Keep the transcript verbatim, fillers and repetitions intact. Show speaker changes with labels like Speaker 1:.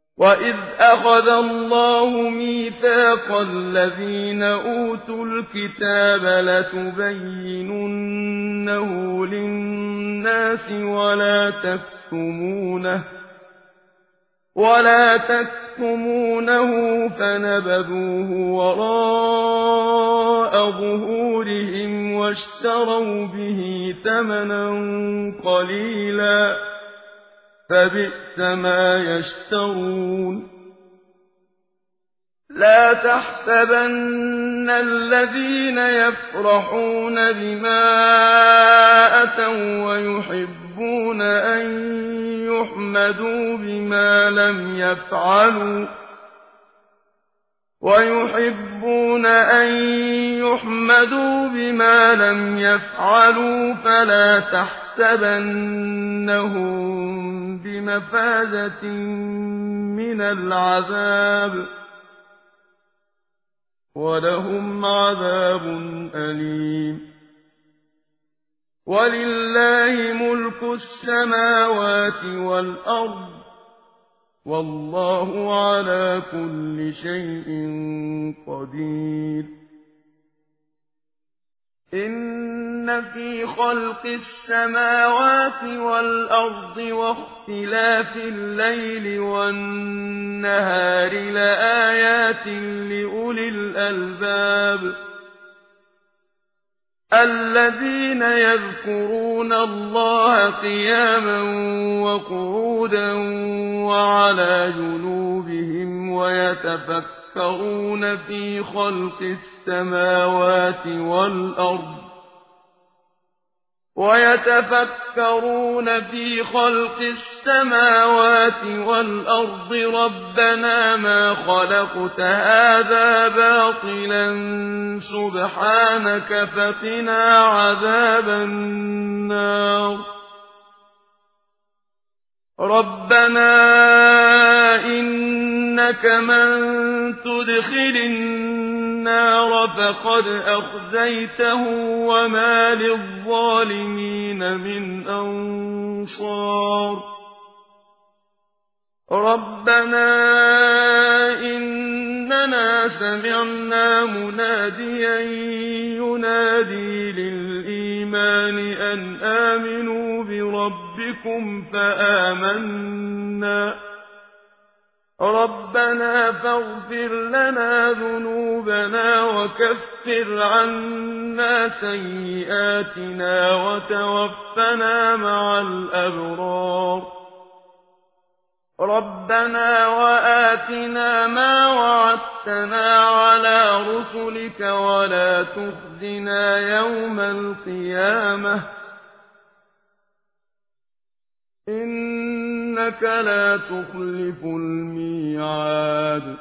Speaker 1: وَإِذْ أَخَذَ اللَّهُ مِيثَاقَ الَّذِينَ أُوتُوا الْكِتَابَ لَتُبَيِّنُنَّهُ لِلنَّاسِ وَلَا تَكْتُمُونَهُ وَلَا تَكْتُمُونَهُ فَنَبَذُوهُ وَرَاءَ ظُهُورِهِمْ وَاشْتَرَوْا بِهِ ثَمَنًا قَلِيلًا فَبِئْسَ مَا يَشْتَرُونَ لَا تَحْسَبَنَّ الَّذِينَ يَفْرَحُونَ بِمَا أَتَوا وَّيُحِبُّونَ أَن يُحْمَدُوا بِمَا لَمْ يَفْعَلُوا وَيُحِبُّونَ أَن يُحْمَدُوا بِمَا لَمْ يَفْعَلُوا فَلَا تَحْسَبَنَّهُم بِمَفَازَةٍ مِّنَ الْعَذَابِ وَلَهُمْ عَذَابٌ أَلِيمٌ وَلِلَّهِ مُلْكُ السَّمَاوَاتِ وَالْأَرْضِ وَاللَّهُ عَلَىٰ كُلِّ شَيْءٍ قَدِيرٌ إِنَّ فِي خَلْقِ السَّمَاوَاتِ وَالْأَرْضِ وَاخْتِلَافِ اللَّيْلِ وَالنَّهَارِ لَآيَاتٍ لِّأُولِي الْأَلْبَابِ الَّذِينَ يَذْكُرُونَ اللَّهَ قِيَامًا وَقُعُودًا وَعَلَىٰ جُنُوبِهِمْ وَيَتَفَكَّرُونَ فِي خَلْقِ السَّمَاوَاتِ وَالْأَرْضِ وَيَتَفَكَّرُونَ فِي خَلْقِ السَّمَاوَاتِ وَالْأَرْضِ رَبَّنَا مَا خَلَقْتَ هَٰذَا بَاطِلًا سُبْحَانَكَ فَقِنَا عَذَابَ النَّارِ رَبَّنَا إِنَّكَ مَن تُدْخِلِ النَّارَ فَقَدْ أَخْزَيْتَهُ وَمَا لِلظَّالِمِينَ مِنْ أَنصَارٍ رَبَّنَا إِنَّنَا سَمِعْنَا مُنَادِيًا يُنَادِي لِلْإِيمَانِ أَنْ آمِنُوا بِرَبِّكُمْ فَآمَنَّا رَبَّنَا فَاغْفِرْ لَنَا ذُنُوبَنَا وَكَفِّرْ عَنَّا سَيِّئَاتِنَا وَتَوَفَّنَا مَعَ الْأَبْرَارِ رَبَّنَا وَآتِنَا مَا وَعَدتَّنَا عَلَىٰ رُسُلِكَ وَلَا تُخْزِنَا يَوْمَ الْقِيَامَةِ إِنَّكَ لَا تُخْلِفُ الْمِيعَادَ